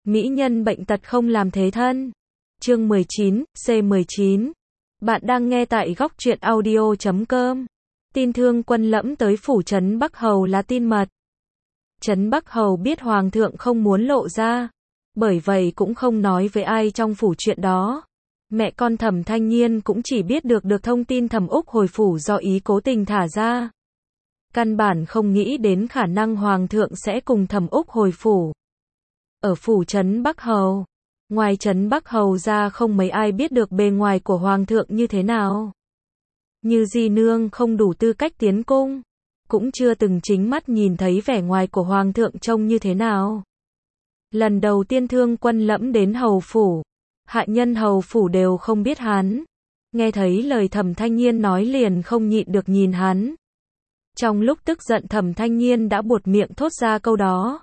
Mỹ nhân bệnh tật không làm thế thân. Chương 19, C19. Bạn đang nghe tại góc truyện audio.com. Tin Thương Quân Lẫm tới phủ trấn Bắc Hầu là tin mật. Trấn Bắc Hầu biết Hoàng thượng không muốn lộ ra, bởi vậy cũng không nói với ai trong phủ chuyện đó. Mẹ con Thẩm Thanh Nhiên cũng chỉ biết được thông tin Thẩm Úc hồi phủ do ý cố tình thả ra. Căn bản không nghĩ đến khả năng Hoàng thượng sẽ cùng Thẩm Úc hồi phủ. Ở phủ trấn Bắc Hầu, ngoài trấn Bắc Hầu ra không mấy ai biết được bề ngoài của Hoàng thượng như thế nào. Như Di Nương không đủ tư cách tiến cung, cũng chưa từng chính mắt nhìn thấy vẻ ngoài của Hoàng thượng trông như thế nào. Lần đầu tiên Thương Quân Lẫm đến hầu phủ, hạ nhân hầu phủ đều không biết hắn. Nghe thấy lời Thẩm Thanh Nhiên nói liền không nhịn được nhìn hắn. Trong lúc tức giận Thẩm Thanh Nhiên đã buột miệng thốt ra câu đó.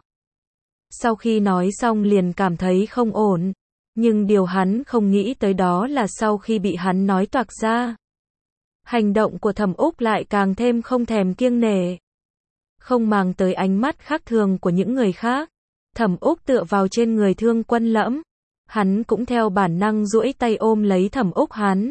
Sau khi nói xong liền cảm thấy không ổn, nhưng điều hắn không nghĩ tới đó là sau khi bị hắn nói toạc ra, hành động của Thẩm Úc lại càng thêm không thèm kiêng nể. Không màng tới ánh mắt khác thường của những người khác, Thẩm Úc tựa vào trên người Thương Quân Lẫm, hắn cũng theo bản năng duỗi tay ôm lấy Thẩm Úc hắn.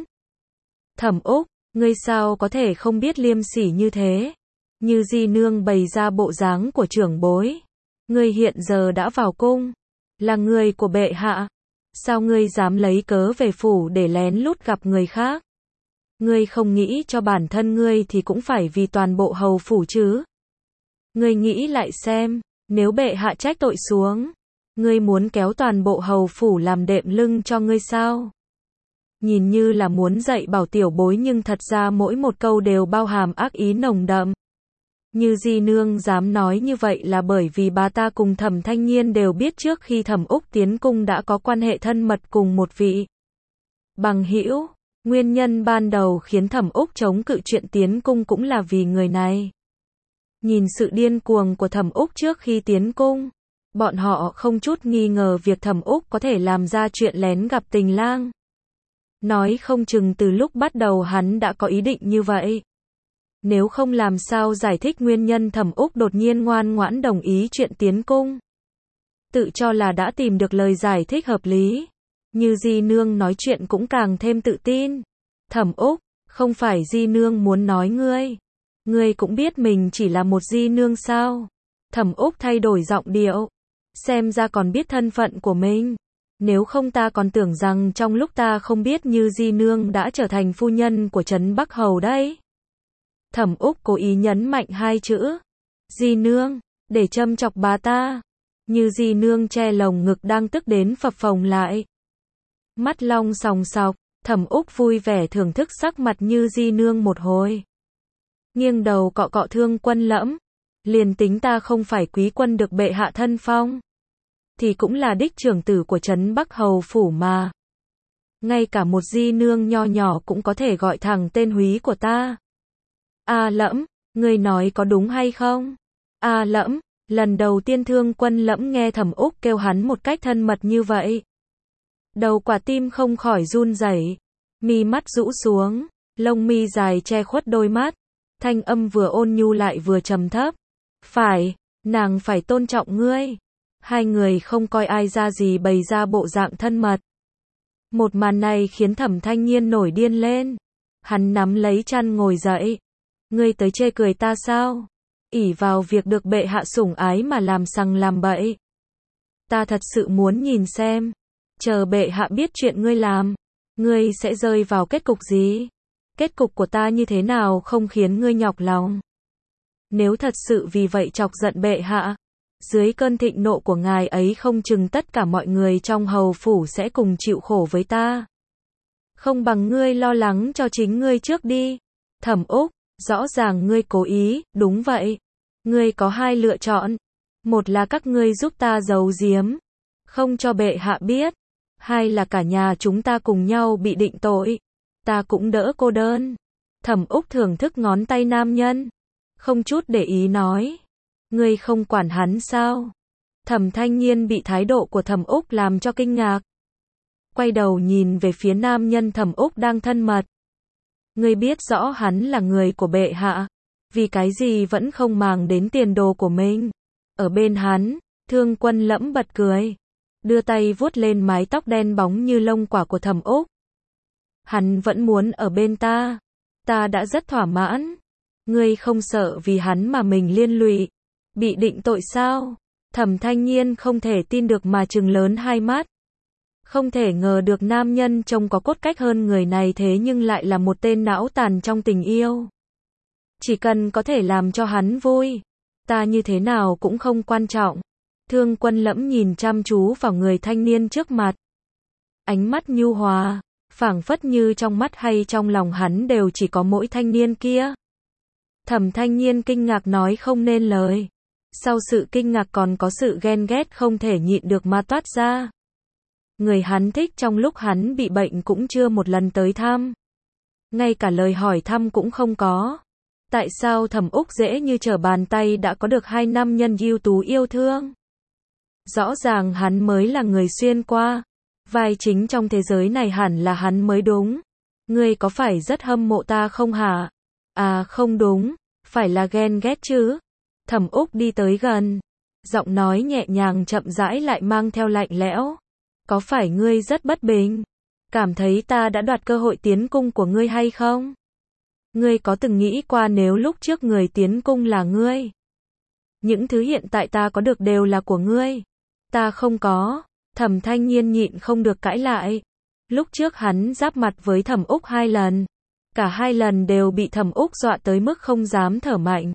Thẩm Úc, ngươi sao có thể không biết liêm sỉ như thế? Như Di Nương bày ra bộ dáng của trưởng bối. Ngươi hiện giờ đã vào cung, là người của bệ hạ. Sao ngươi dám lấy cớ về phủ để lén lút gặp người khác? Ngươi không nghĩ cho bản thân ngươi thì cũng phải vì toàn bộ hầu phủ chứ. Ngươi nghĩ lại xem, nếu bệ hạ trách tội xuống, ngươi muốn kéo toàn bộ hầu phủ làm đệm lưng cho ngươi sao? Nhìn như là muốn dạy bảo tiểu bối nhưng thật ra mỗi một câu đều bao hàm ác ý nồng đậm. Như Di Nương dám nói như vậy là bởi vì bà ta cùng Thẩm Thanh Nhiên đều biết trước khi Thẩm Úc tiến cung đã có quan hệ thân mật cùng một vị bằng hữu. Nguyên nhân ban đầu khiến Thẩm Úc chống cự chuyện tiến cung cũng là vì người này. Nhìn sự điên cuồng của Thẩm Úc trước khi tiến cung, bọn họ không chút nghi ngờ việc Thẩm Úc có thể làm ra chuyện lén gặp tình lang. Nói không chừng từ lúc bắt đầu hắn đã có ý định như vậy. Nếu không làm sao giải thích nguyên nhân Thẩm Úc đột nhiên ngoan ngoãn đồng ý chuyện tiến cung. Tự cho là đã tìm được lời giải thích hợp lý. Như Di Nương nói chuyện cũng càng thêm tự tin. Thẩm Úc, không phải Di Nương muốn nói ngươi. Ngươi cũng biết mình chỉ là một Di Nương sao? Thẩm Úc thay đổi giọng điệu. Xem ra còn biết thân phận của mình. Nếu không ta còn tưởng rằng trong lúc ta không biết Như Di Nương đã trở thành phu nhân của trấn Bắc Hầu đấy. Thẩm Úc cố ý nhấn mạnh hai chữ Di Nương, để châm chọc bà ta. Như Di Nương che lồng ngực đang tức đến phập phồng lại. Mắt long sòng sọc, Thẩm Úc vui vẻ thưởng thức sắc mặt Như Di Nương một hồi. Nghiêng đầu cọ cọ Thương Quân Lẫm. Liền tính ta không phải quý quân được bệ hạ thân phong, thì cũng là đích trưởng tử của trấn Bắc Hầu phủ mà. Ngay cả một Di Nương nho nhỏ cũng có thể gọi thẳng tên húy của ta. A Lẫm, ngươi nói có đúng hay không? A Lẫm, lần đầu tiên Thương Quân Lẫm nghe Thẩm Úc kêu hắn một cách thân mật như vậy. Đầu quả tim không khỏi run rẩy, mi mắt rũ xuống, lông mi dài che khuất đôi mắt, thanh âm vừa ôn nhu lại vừa trầm thấp. Phải, nàng phải tôn trọng ngươi. Hai người không coi ai ra gì bày ra bộ dạng thân mật. Một màn này khiến Thẩm Thanh Nhiên nổi điên lên. Hắn nắm lấy chăn ngồi dậy. Ngươi tới chê cười ta sao? Ỷ vào việc được bệ hạ sủng ái mà làm sằng làm bậy. Ta thật sự muốn nhìn xem, chờ bệ hạ biết chuyện ngươi làm, ngươi sẽ rơi vào kết cục gì? Kết cục của ta như thế nào không khiến ngươi nhọc lòng? Nếu thật sự vì vậy chọc giận bệ hạ, dưới cơn thịnh nộ của ngài ấy không chừng tất cả mọi người trong hầu phủ sẽ cùng chịu khổ với ta. Không bằng ngươi lo lắng cho chính ngươi trước đi. Thẩm Úc, rõ ràng ngươi cố ý, đúng vậy. Ngươi có hai lựa chọn. Một là các ngươi giúp ta giấu giếm, không cho bệ hạ biết. Hai là cả nhà chúng ta cùng nhau bị định tội. Ta cũng đỡ cô đơn. Thẩm Úc thưởng thức ngón tay nam nhân, không chút để ý nói. Ngươi không quản hắn sao? Thẩm Thanh Nhiên bị thái độ của Thẩm Úc làm cho kinh ngạc. Quay đầu nhìn về phía nam nhân Thẩm Úc đang thân mật. Ngươi biết rõ hắn là người của bệ hạ, vì cái gì vẫn không màng đến tiền đồ của mình? Ở bên hắn, Thương Quân Lẫm bật cười. đưa tay vuốt lên mái tóc đen bóng như lông quả của Thẩm Úc. Hắn vẫn muốn ở bên ta. Ta đã rất thỏa mãn. Ngươi không sợ vì hắn mà mình liên lụy, bị định tội sao? Thẩm Thanh Nhiên không thể tin được mà trừng lớn hai mắt. Không thể ngờ được nam nhân trông có cốt cách hơn người này thế nhưng lại là một tên não tàn trong tình yêu. Chỉ cần có thể làm cho hắn vui, ta như thế nào cũng không quan trọng. Thương Quân Lẫm nhìn chăm chú vào người thanh niên trước mặt. Ánh mắt nhu hòa, phảng phất như trong mắt hay trong lòng hắn đều chỉ có mỗi thanh niên kia. Thẩm Thanh Nhiên kinh ngạc nói không nên lời. Sau sự kinh ngạc còn có sự ghen ghét không thể nhịn được mà toát ra. Người hắn thích trong lúc hắn bị bệnh cũng chưa một lần tới thăm. Ngay cả lời hỏi thăm cũng không có. Tại sao Thẩm Úc dễ như trở bàn tay đã có được hai nam nhân ưu tú yêu thương? Rõ ràng hắn mới là người xuyên qua. Vai chính trong thế giới này hẳn là hắn mới đúng. Ngươi có phải rất hâm mộ ta không hả? À không đúng, phải là ghen ghét chứ. Thẩm Úc đi tới gần. Giọng nói nhẹ nhàng chậm rãi lại mang theo lạnh lẽo. Có phải ngươi rất bất bình? Cảm thấy ta đã đoạt cơ hội tiến cung của ngươi hay không? Ngươi có từng nghĩ qua nếu lúc trước người tiến cung là ngươi? Những thứ hiện tại ta có được đều là của ngươi. Ta không có. Thẩm Thanh Nhiên nhịn không được cãi lại. Lúc trước hắn giáp mặt với Thẩm Úc 2 lần. Cả 2 lần đều bị Thẩm Úc dọa tới mức không dám thở mạnh.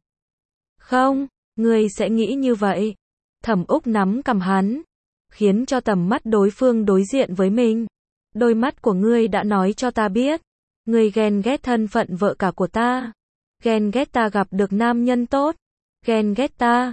Không, ngươi sẽ nghĩ như vậy. Thẩm Úc nắm cằm hắn, khiến cho tầm mắt đối phương đối diện với mình. Đôi mắt của ngươi đã nói cho ta biết. Ngươi ghen ghét thân phận vợ cả của ta. Ghen ghét ta gặp được nam nhân tốt. Ghen ghét ta.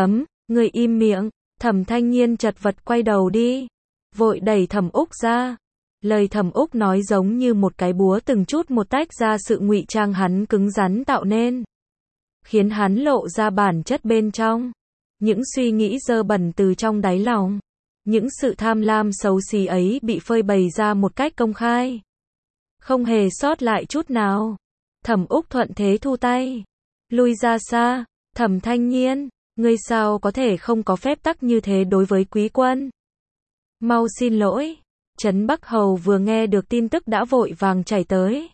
Ngươi im miệng. Thẩm Thanh Nhiên chật vật quay đầu đi. Vội đẩy Thẩm Úc ra. Lời Thẩm Úc nói giống như một cái búa từng chút một tách ra sự ngụy trang hắn cứng rắn tạo nên. Khiến hắn lộ ra bản chất bên trong. Những suy nghĩ dơ bẩn từ trong đáy lòng. Những sự tham lam xấu xí ấy bị phơi bày ra một cách công khai. Không hề sót lại chút nào. Thẩm Úc thuận thế thu tay. Lui ra xa. Thẩm Thanh Nhiên, ngươi sao có thể không có phép tắc như thế đối với quý quân? Mau xin lỗi. Trấn Bắc Hầu vừa nghe được tin tức đã vội vàng chạy tới.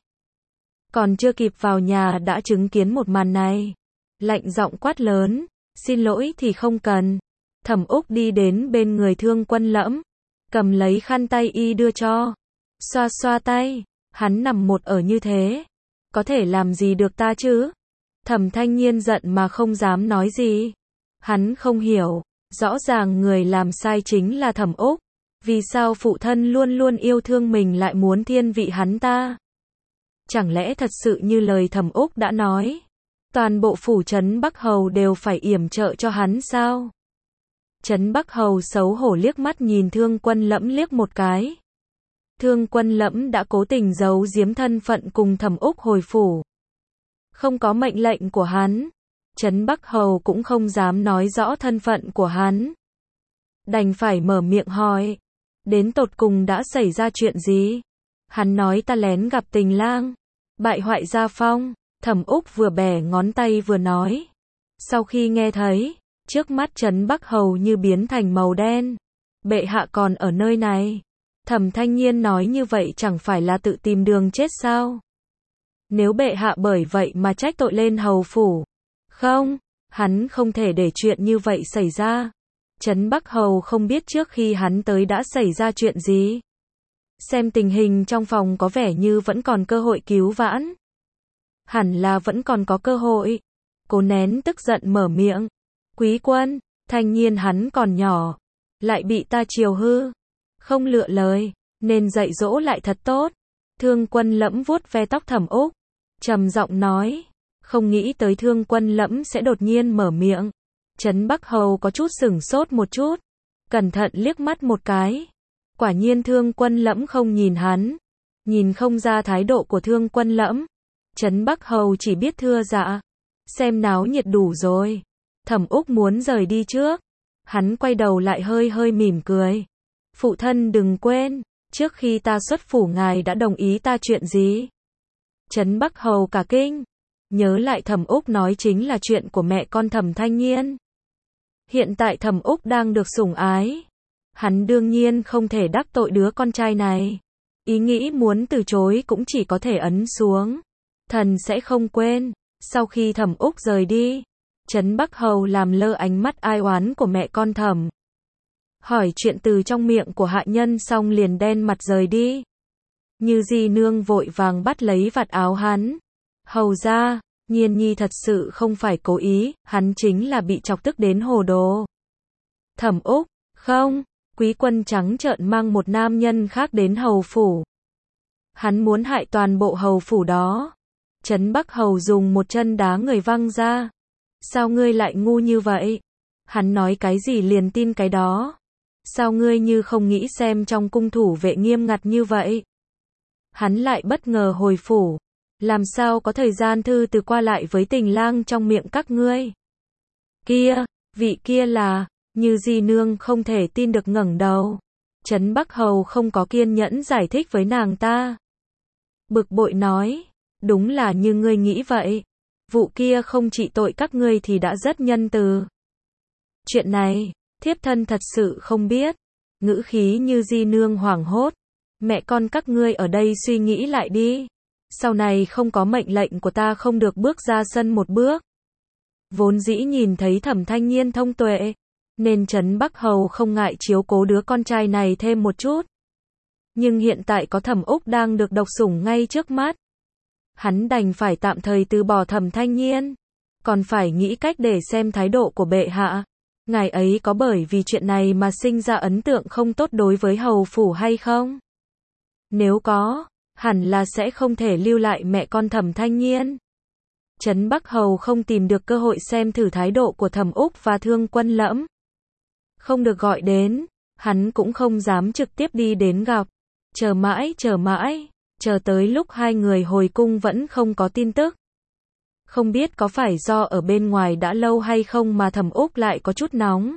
Còn chưa kịp vào nhà đã chứng kiến một màn này. Lạnh giọng quát lớn. Xin lỗi thì không cần. Thẩm Úc đi đến bên người Thương Quân Lẫm. Cầm lấy khăn tay y đưa cho. Xoa xoa tay. Hắn nằm một ở như thế. Có thể làm gì được ta chứ? Thẩm Thanh Nhiên giận mà không dám nói gì. Hắn không hiểu. Rõ ràng người làm sai chính là Thẩm Úc. Vì sao phụ thân luôn luôn yêu thương mình lại muốn thiên vị hắn ta? Chẳng lẽ thật sự như lời Thẩm Úc đã nói? Toàn bộ phủ Trấn Bắc Hầu đều phải yểm trợ cho hắn sao? Trấn Bắc Hầu xấu hổ liếc mắt nhìn Thương Quân Lẫm liếc một cái. Thương Quân Lẫm đã cố tình giấu giếm thân phận cùng Thẩm Úc hồi phủ. Không có mệnh lệnh của hắn. Trấn Bắc Hầu cũng không dám nói rõ thân phận của hắn. Đành phải mở miệng hỏi. Đến tột cùng đã xảy ra chuyện gì? Hắn nói ta lén gặp tình lang. Bại hoại gia phong. Thẩm Úc vừa bẻ ngón tay vừa nói. Sau khi nghe thấy, trước mắt Trấn Bắc Hầu như biến thành màu đen. Bệ hạ còn ở nơi này. Thẩm Thanh Nhiên nói như vậy chẳng phải là tự tìm đường chết sao? Nếu bệ hạ bởi vậy mà trách tội lên hầu phủ. Không, hắn không thể để chuyện như vậy xảy ra. Trấn Bắc Hầu không biết trước khi hắn tới đã xảy ra chuyện gì. Xem tình hình trong phòng có vẻ như vẫn còn cơ hội cứu vãn. Hẳn là vẫn còn có cơ hội. Cố nén tức giận mở miệng. Quý quân, Thanh Nhiên hắn còn nhỏ. Lại bị ta chiều hư. Không lựa lời, nên dạy dỗ lại thật tốt. Thương Quân Lẫm vuốt ve tóc Thẩm Úc. Trầm giọng nói. Không nghĩ tới Thương Quân Lẫm sẽ đột nhiên mở miệng. Trấn Bắc Hầu có chút sửng sốt một chút. Cẩn thận liếc mắt một cái. Quả nhiên Thương Quân Lẫm không nhìn hắn. Nhìn không ra thái độ của Thương Quân Lẫm. Trấn Bắc Hầu chỉ biết thưa dạ. Xem náo nhiệt đủ rồi. Thẩm Úc muốn rời đi trước. Hắn quay đầu lại hơi hơi mỉm cười. Phụ thân đừng quên. Trước khi ta xuất phủ ngài đã đồng ý ta chuyện gì? Trấn Bắc Hầu cả kinh. Nhớ lại Thẩm Úc nói chính là chuyện của mẹ con Thẩm Thanh Nhiên. Hiện tại Thẩm Úc đang được sủng ái. Hắn đương nhiên không thể đắc tội đứa con trai này. Ý nghĩ muốn từ chối cũng chỉ có thể ấn xuống. Thần sẽ không quên. Sau khi Thẩm Úc rời đi, Trấn Bắc Hầu làm lơ ánh mắt ai oán của mẹ con Thẩm. Hỏi chuyện từ trong miệng của hạ nhân xong liền đen mặt rời đi. Như Di Nương vội vàng bắt lấy vạt áo hắn. Hầu ra, Nhiên Nhi thật sự không phải cố ý, hắn chính là bị chọc tức đến hồ đồ. Thẩm Úc, không, Quý Quân trắng trợn mang một nam nhân khác đến hầu phủ. Hắn muốn hại toàn bộ hầu phủ đó. Trấn Bắc Hầu dùng một chân đá người văng ra. Sao ngươi lại ngu như vậy? Hắn nói cái gì liền tin cái đó. Sao ngươi như không nghĩ xem trong cung thủ vệ nghiêm ngặt như vậy? Hắn lại bất ngờ hồi phủ. Làm sao có thời gian thư từ qua lại với tình lang trong miệng các ngươi? Kia, vị kia là, Như Di Nương không thể tin được ngẩng đầu. Trấn Bắc Hầu không có kiên nhẫn giải thích với nàng ta. Bực bội nói, đúng là như ngươi nghĩ vậy. Vụ kia không trị tội các ngươi thì đã rất nhân từ. Chuyện này, thiếp thân thật sự không biết. Ngữ khí Như Di Nương hoảng hốt. Mẹ con các ngươi ở đây suy nghĩ lại đi. Sau này không có mệnh lệnh của ta không được bước ra sân một bước. Vốn dĩ nhìn thấy Thẩm Thanh Nhiên thông tuệ, nên Trấn Bắc Hầu không ngại chiếu cố đứa con trai này thêm một chút. Nhưng hiện tại có Thẩm Úc đang được độc sủng ngay trước mắt. Hắn đành phải tạm thời từ bỏ Thẩm Thanh Nhiên. Còn phải nghĩ cách để xem thái độ của bệ hạ. Ngài ấy có bởi vì chuyện này mà sinh ra ấn tượng không tốt đối với hầu phủ hay không? Nếu có, hẳn là sẽ không thể lưu lại mẹ con Thẩm Thanh Nhiên. Trấn Bắc Hầu không tìm được cơ hội xem thử thái độ của Thẩm Úc và Thương Quân Lẫm. Không được gọi đến, hắn cũng không dám trực tiếp đi đến gặp. Chờ mãi, chờ tới lúc hai người hồi cung vẫn không có tin tức. Không biết có phải do ở bên ngoài đã lâu hay không mà Thẩm Úc lại có chút nóng.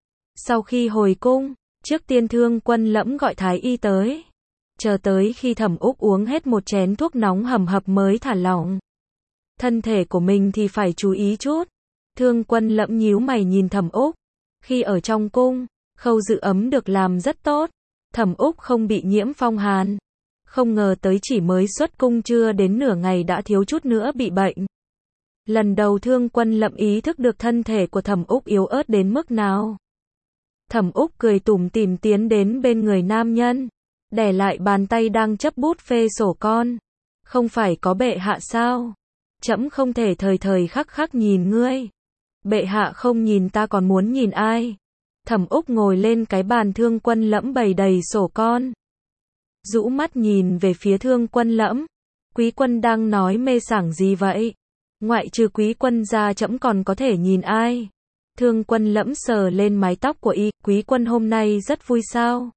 Sau khi hồi cung, trước tiên Thương Quân Lẫm gọi thái y tới. Chờ tới khi Thẩm Úc uống hết một chén thuốc nóng hầm hập mới thả lỏng. Thân thể của mình thì phải chú ý chút. Thương Quân Lẫm nhíu mày nhìn Thẩm Úc. Khi ở trong cung, khâu giữ ấm được làm rất tốt. Thẩm Úc không bị nhiễm phong hàn. Không ngờ tới chỉ mới xuất cung chưa đến nửa ngày đã thiếu chút nữa bị bệnh. Lần đầu Thương Quân Lẫm ý thức được thân thể của Thẩm Úc yếu ớt đến mức nào. Thẩm Úc cười tủm tỉm tiến đến bên người nam nhân. Đè lại bàn tay đang chấp bút phê sổ con. Không phải có bệ hạ sao? Trẫm không thể thời thời khắc khắc nhìn ngươi. Bệ hạ không nhìn ta còn muốn nhìn ai? Thẩm Úc ngồi lên cái bàn Thương Quân Lẫm bày đầy sổ con. Rũ mắt nhìn về phía Thương Quân Lẫm. Quý quân đang nói mê sảng gì vậy? Ngoại trừ quý quân ra trẫm còn có thể nhìn ai? Thương Quân Lẫm sờ lên mái tóc của y. Quý quân hôm nay rất vui sao?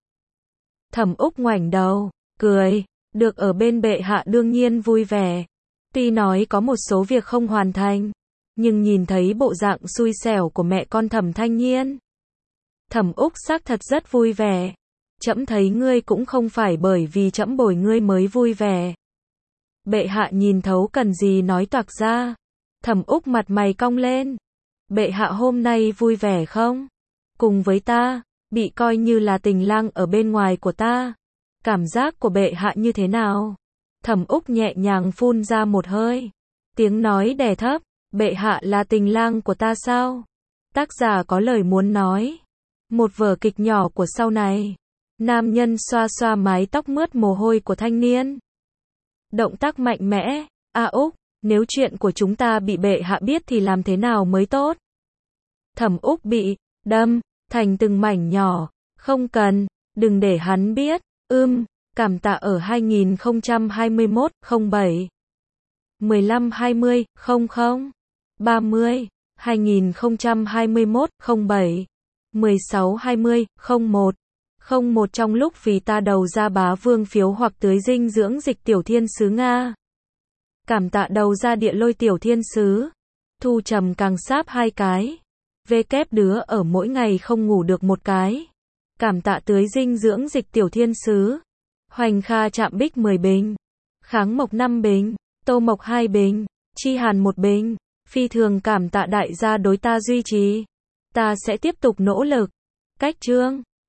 Thẩm Úc ngoảnh đầu, cười. Được ở bên bệ hạ đương nhiên vui vẻ. Tuy nói có một số việc không hoàn thành, nhưng nhìn thấy bộ dạng xui xẻo của mẹ con Thẩm Thanh Nhiên, Thẩm Úc xác thật rất vui vẻ. Trẫm thấy ngươi cũng không phải bởi vì trẫm bồi ngươi mới vui vẻ. Bệ hạ nhìn thấu cần gì nói toạc ra. Thẩm Úc mặt mày cong lên. Bệ hạ hôm nay vui vẻ không? Cùng với ta, bị coi như là tình lang ở bên ngoài của ta. Cảm giác của bệ hạ như thế nào? Thẩm Úc nhẹ nhàng phun ra một hơi. Tiếng nói đè thấp. Bệ hạ là tình lang của ta sao? Tác giả có lời muốn nói. Một vở kịch nhỏ của sau này. Nam nhân xoa xoa mái tóc mướt mồ hôi của thanh niên. Động tác mạnh mẽ. Úc, nếu chuyện của chúng ta bị bệ hạ biết thì làm thế nào mới tốt? Thẩm Úc bị đâm thành từng mảnh nhỏ. Không cần, đừng để hắn biết. Cảm tạ ở 2021 07 15 20 00 30 2021 07 16 20 01 01 trong lúc vì ta đầu ra bá vương phiếu hoặc tưới dinh dưỡng dịch tiểu thiên sứ Nga. Cảm tạ đầu ra địa lôi tiểu thiên sứ. Thu trầm càng sáp 2 cái. Kép đứa ở mỗi ngày không ngủ được một cái. Cảm tạ tưới dinh dưỡng dịch tiểu thiên sứ. Hoành Kha Trạm Bích 10 bình. Kháng Mộc 5 bình. Tô Mộc 2 bình. Chi Hàn 1 bình. Phi thường cảm tạ đại gia đối ta duy trì. Ta sẽ tiếp tục nỗ lực. Cách chương